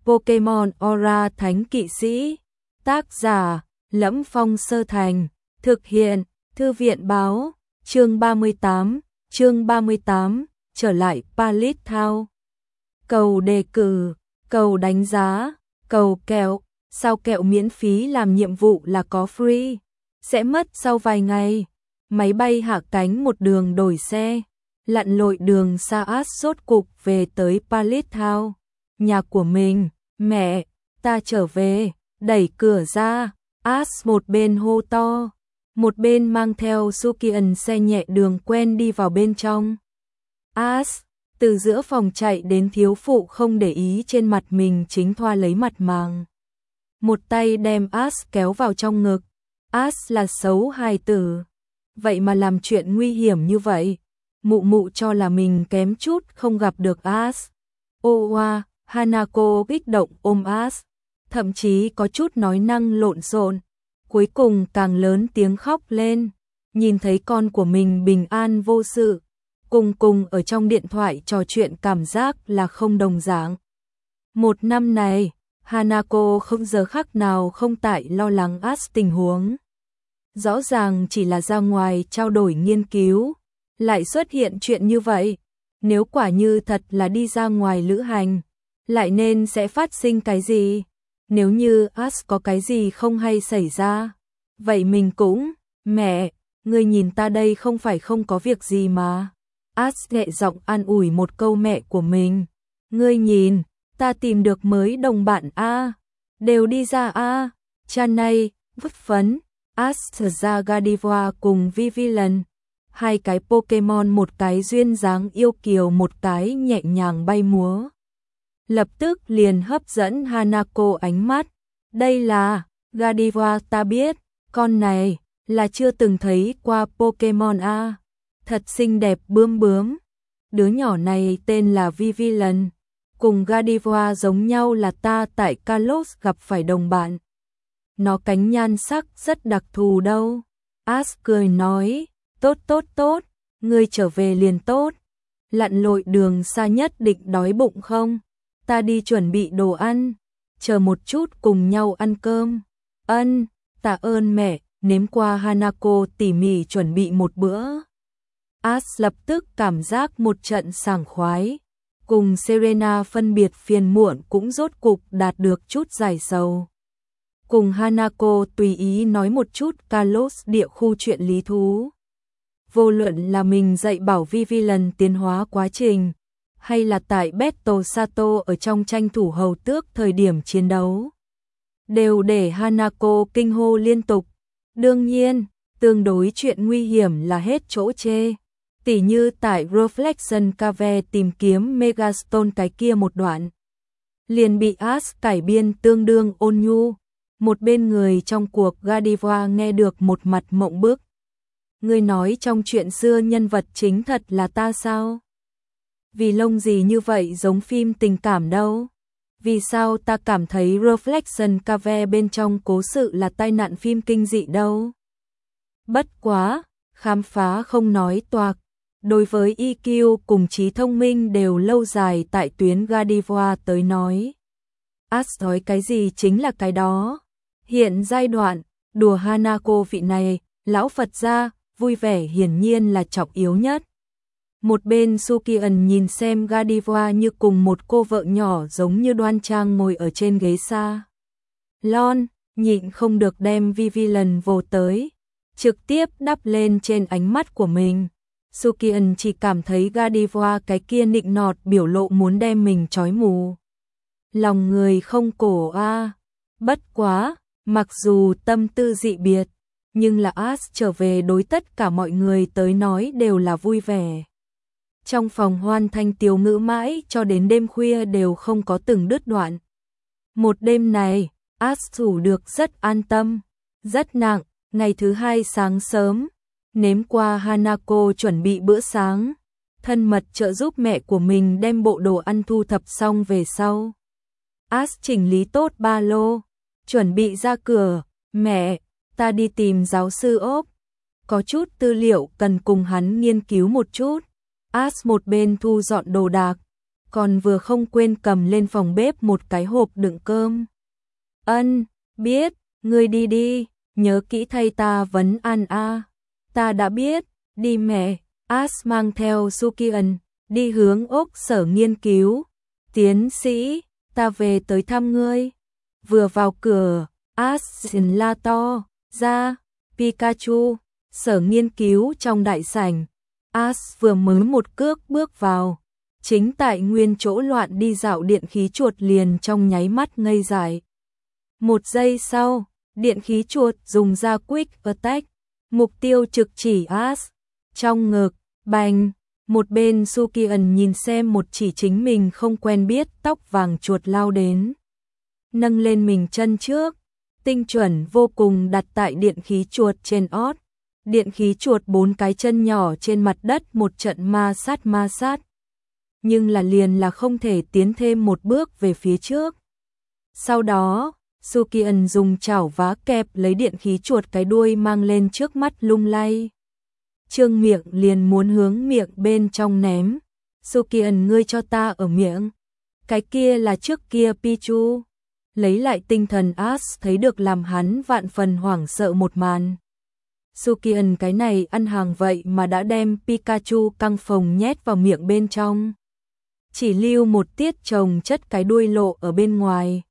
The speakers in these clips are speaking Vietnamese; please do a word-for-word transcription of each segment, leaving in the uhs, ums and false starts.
Pokemon Aura Thánh Kỵ Sĩ. Tác giả: Lẫm Phong Sơ Thành. Thực hiện: Thư viện báo. Chương ba mươi tám. Chương ba mươi tám. Trở lại Pallet Town. Cầu đề cử, cầu đánh giá, cầu kẹo. Sao kẹo miễn phí làm nhiệm vụ là có free. Sẽ mất sau vài ngày. Máy bay hạ cánh một đường đổi xe. Lặn lội đường xa, Ash rốt cục về tới Pallet Town. Nhà của mình. Mẹ, ta trở về. Đẩy cửa ra, Ash một bên hô to, một bên mang theo Sukian xe nhẹ đường quen đi vào bên trong. Ash từ giữa phòng chạy đến, thiếu phụ không để ý trên mặt mình chính thoa lấy mặt màng. Một tay đem Ash kéo vào trong ngực. Ash là xấu hài tử, vậy mà làm chuyện nguy hiểm như vậy. Mụ mụ cho là mình kém chút không gặp được Ash. Ô oa, Hanako kích động ôm Ash, thậm chí có chút nói năng lộn xộn, cuối cùng càng lớn tiếng khóc lên. Nhìn thấy con của mình bình an vô sự, cùng cùng ở trong điện thoại trò chuyện, cảm giác là không đồng dạng. Một năm này, Hanako không giờ khắc nào không tại lo lắng Ash tình huống. Rõ ràng chỉ là ra ngoài trao đổi nghiên cứu, lại xuất hiện chuyện như vậy. Nếu quả như thật là đi ra ngoài lữ hành, lại nên sẽ phát sinh cái gì? Nếu như Ash có cái gì không hay xảy ra, vậy mình cũng, mẹ, ngươi nhìn ta đây không phải không có việc gì mà. Ash nhẹ giọng an ủi một câu mẹ của mình. Ngươi nhìn, ta tìm được mới đồng bạn a, đều đi ra a. Chanay, vứt phấn, Ash ra Gardevoir cùng Vivillon. Hai cái Pokemon, một cái duyên dáng yêu kiều, một cái nhẹ nhàng bay múa. Lập tức liền hấp dẫn Hanako ánh mắt. Đây là Gardevoir, ta biết, con này là chưa từng thấy qua Pokemon a. Thật xinh đẹp bướm bướm. Đứa nhỏ này tên là Vivillon, cùng Gardevoir giống nhau là ta tại Kalos gặp phải đồng bạn. Nó cánh nhan sắc rất đặc thù đâu. Ash cười nói, tốt tốt tốt, ngươi trở về liền tốt. Lặn lội đường xa nhất định đói bụng không? Ta đi chuẩn bị đồ ăn, chờ một chút cùng nhau ăn cơm. Ân, tạ ơn mẹ. Nếm qua Hanako tỉ mỉ chuẩn bị một bữa, Ash lập tức cảm giác một trận sảng khoái. Cùng Serena phân biệt phiền muộn cũng rốt cục đạt được chút giải sầu. Cùng Hanako tùy ý nói một chút Kalos địa khu chuyện lý thú. Vô luận là mình dạy bảo Vivillon tiến hóa quá trình, hay là tại Battle Sato ở trong tranh thủ hầu tước thời điểm chiến đấu, đều để Hanako kinh hô liên tục. Đương nhiên, tương đối chuyện nguy hiểm là hết chỗ chê. Tỉ như tại Reflection Cave tìm kiếm Megastone cái kia một đoạn, liền bị Ash cải biên tương đương ôn nhu. Một bên người trong cuộc Gardevoir nghe được một mặt mộng bức. Ngươi nói trong chuyện xưa nhân vật chính thật là ta sao? Vì lông gì như vậy giống phim tình cảm đâu? Vì sao ta cảm thấy Reflection Cave bên trong cố sự là tai nạn phim kinh dị đâu? Bất quá, khám phá không nói toạc. Đối với i kiu cùng trí thông minh đều lâu dài tại tuyến Gardevoir tới nói, Ash nói cái gì chính là cái đó. Hiện giai đoạn, đùa Hanako vị này, lão Phật gia, vui vẻ hiển nhiên là trọng yếu nhất. Một bên Sukian nhìn xem Gardevoir như cùng một cô vợ nhỏ giống như đoan trang ngồi ở trên ghế xa lon, nhịn không được đem Vivillon vồ tới, trực tiếp đắp lên trên ánh mắt của mình. Sukian chỉ cảm thấy Gardevoir cái kia nịnh nọt biểu lộ muốn đem mình trói mù. Lòng người không cổ a. À. Bất quá, mặc dù tâm tư dị biệt, nhưng là Ash trở về đối tất cả mọi người tới nói đều là vui vẻ. Trong phòng hoan thanh tiếu ngữ mãi cho đến đêm khuya đều không có từng đứt đoạn. Một đêm này, Ash ngủ được rất an tâm, rất nặng. Ngày thứ hai sáng sớm, nếm qua Hanako chuẩn bị bữa sáng, thân mật trợ giúp mẹ của mình đem bộ đồ ăn thu thập xong về sau. Ash chỉnh lý tốt ba lô, chuẩn bị ra cửa. Mẹ, ta đi tìm giáo sư ốp, có chút tư liệu cần cùng hắn nghiên cứu một chút. Ash một bên thu dọn đồ đạc, còn vừa không quên cầm lên phòng bếp một cái hộp đựng cơm. Ân, biết, ngươi đi đi, nhớ kỹ thay ta vấn an a. Ta đã biết, đi mẹ. Ash mang theo Sukian, đi hướng ốc sở nghiên cứu. Tiến sĩ, ta về tới thăm ngươi. Vừa vào cửa, Ash la to, ra, Pikachu, sở nghiên cứu trong đại sảnh. Ash vừa mới một cước bước vào. Chính tại nguyên chỗ loạn đi dạo điện khí chuột liền trong nháy mắt ngây dại. Một giây sau, điện khí chuột dùng ra Quick Attack, mục tiêu trực chỉ Ash. Trong ngực, bành, một bên Sukian nhìn xem một chỉ chính mình không quen biết tóc vàng chuột lao đến. Nâng lên mình chân trước, tinh chuẩn vô cùng đặt tại điện khí chuột trên ót. Điện khí chuột bốn cái chân nhỏ trên mặt đất một trận ma sát ma sát. Nhưng là liền là không thể tiến thêm một bước về phía trước. Sau đó, Sukian dùng chảo vá kẹp lấy điện khí chuột cái đuôi mang lên trước mắt lung lay. Trương miệng liền muốn hướng miệng bên trong ném. Sukian, ngươi cho ta ở miệng. Cái kia là trước kia Pichu. Lấy lại tinh thần, Ash thấy được làm hắn vạn phần hoảng sợ một màn. Sukian cái này ăn hàng vậy mà đã đem Pikachu căng phồng nhét vào miệng bên trong. Chỉ lưu một tiết trồng chất cái đuôi lộ ở bên ngoài.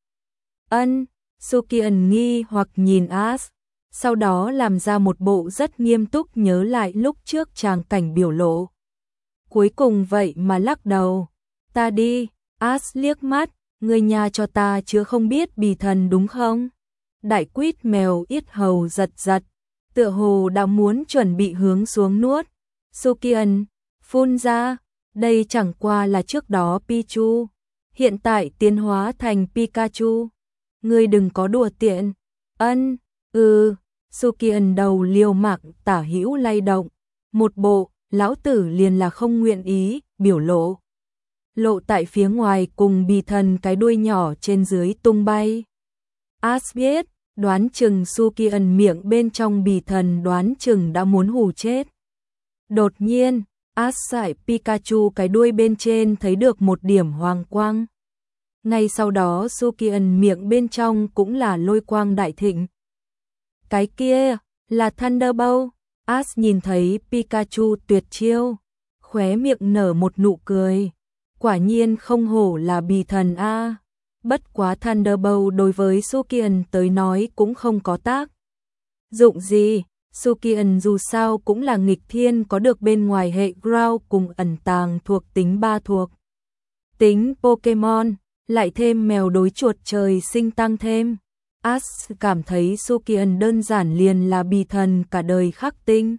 Ân, Sukian nghi hoặc nhìn Ash, sau đó làm ra một bộ rất nghiêm túc nhớ lại lúc trước tràng cảnh biểu lộ. Cuối cùng vậy mà lắc đầu. Ta đi, Ash liếc mắt, ngươi nhà cho ta chứ không biết bì thần đúng không? Đại quýt mèo yết hầu giật giật, tựa hồ đã muốn chuẩn bị hướng xuống nuốt. Sukian phun ra, đây chẳng qua là trước đó Pichu, hiện tại tiến hóa thành Pikachu. Ngươi đừng có đùa tiện. Ân, ừ, Sukian đầu liều mạng tả hữu lay động, một bộ lão tử liền là không nguyện ý biểu lộ. Lộ tại phía ngoài cùng bì thần cái đuôi nhỏ trên dưới tung bay. Ash biết, đoán chừng Sukian miệng bên trong bì thần đoán chừng đã muốn hù chết. Đột nhiên, Ash tại Pikachu cái đuôi bên trên thấy được một điểm hoàng quang. Ngay sau đó Sukian miệng bên trong cũng là lôi quang đại thịnh. Cái kia là Thunderbolt. Ash nhìn thấy Pikachu tuyệt chiêu, khóe miệng nở một nụ cười. Quả nhiên không hổ là bì thần a. Bất quá Thunderbolt đối với Sukian tới nói cũng không có tác dụng gì. Sukian dù sao cũng là nghịch thiên, có được bên ngoài hệ Ground cùng ẩn tàng thuộc tính ba thuộc tính Pokemon, lại thêm mèo đối chuột trời sinh tăng thêm. Ash cảm thấy Sukian đơn giản liền là bì thần cả đời khắc tinh.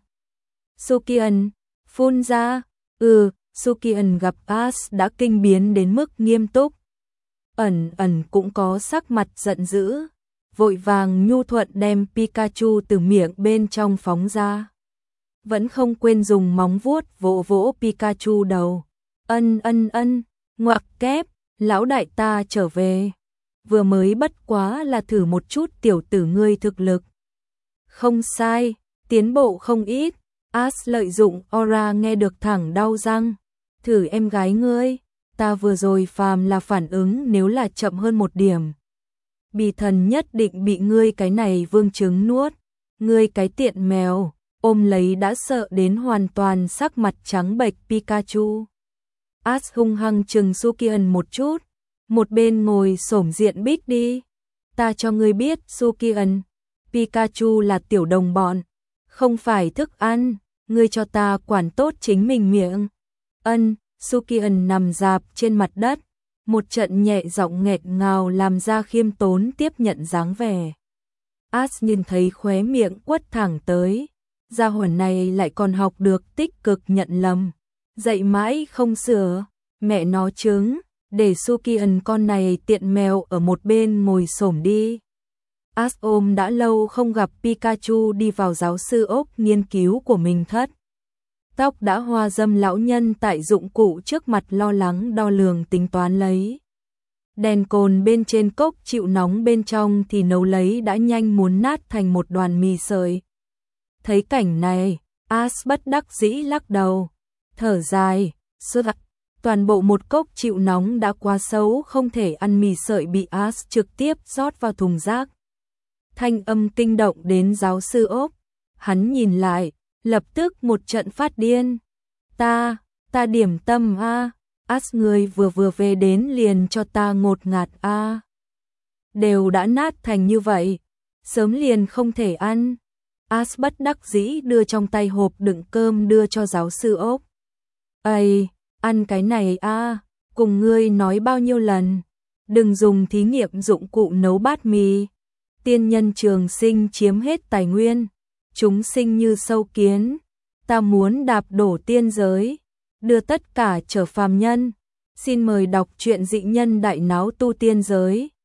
Sukian phun ra, ừ, Sukian gặp Ash đã kinh biến đến mức nghiêm túc. Ẩn ẩn cũng có sắc mặt giận dữ, vội vàng nhu thuận đem Pikachu từ miệng bên trong phóng ra. Vẫn không quên dùng móng vuốt vỗ vỗ Pikachu đầu. Ân ân ân, ngoặc kép, lão đại ta trở về. Vừa mới bất quá là thử một chút tiểu tử ngươi thực lực. Không sai, tiến bộ không ít. Ash lợi dụng aura nghe được thẳng đau răng. Thử em gái ngươi, ta vừa rồi phàm là phản ứng nếu là chậm hơn một điểm. Bì thần nhất định bị ngươi cái này vương trứng nuốt. Ngươi cái tiện mèo, ôm lấy đã sợ đến hoàn toàn sắc mặt trắng bệch Pikachu. Ash hung hăng chừng Sukian một chút, một bên ngồi xổm diện bích đi. Ta cho ngươi biết Sukian, Pikachu là tiểu đồng bọn, không phải thức ăn, ngươi cho ta quản tốt chính mình miệng. Ân, Sukian nằm dạp trên mặt đất, một trận nhẹ giọng nghẹt ngào làm ra khiêm tốn tiếp nhận dáng vẻ. Ash nhìn thấy khóe miệng quất thẳng tới, gia hỏa này lại còn học được tích cực nhận lầm, dạy mãi không sửa, mẹ nó trứng, để Sukian con này tiện mèo ở một bên ngồi xổm đi. Ash ôm đã lâu không gặp Pikachu đi vào giáo sư ốc nghiên cứu của mình thất. Tóc đã hoa râm lão nhân tại dụng cụ trước mặt lo lắng đo lường tính toán lấy. Đèn cồn bên trên cốc chịu nóng bên trong thì nấu lấy đã nhanh muốn nát thành một đoàn mì sợi. Thấy cảnh này, Ash bất đắc dĩ lắc đầu, thở dài, suốt Toàn bộ một cốc chịu nóng đã quá xấu, không thể ăn. Mì sợi bị As trực tiếp rót vào thùng rác. Thanh âm kinh động đến giáo sư Ốc. Hắn nhìn lại, lập tức một trận phát điên. Ta, ta điểm tâm a, As người vừa vừa về đến liền cho ta ngột ngạt a. Đều đã nát thành như vậy, sớm liền không thể ăn. As bất đắc dĩ đưa trong tay hộp đựng cơm đưa cho giáo sư Ốc. Ây, ăn cái này a, cùng ngươi nói bao nhiêu lần, đừng dùng thí nghiệm dụng cụ nấu bát mì. Tiên nhân trường sinh chiếm hết tài nguyên, chúng sinh như sâu kiến, ta muốn đạp đổ tiên giới, đưa tất cả trở phàm nhân. Xin mời đọc truyện Dị Nhân Đại Náo Tu Tiên Giới.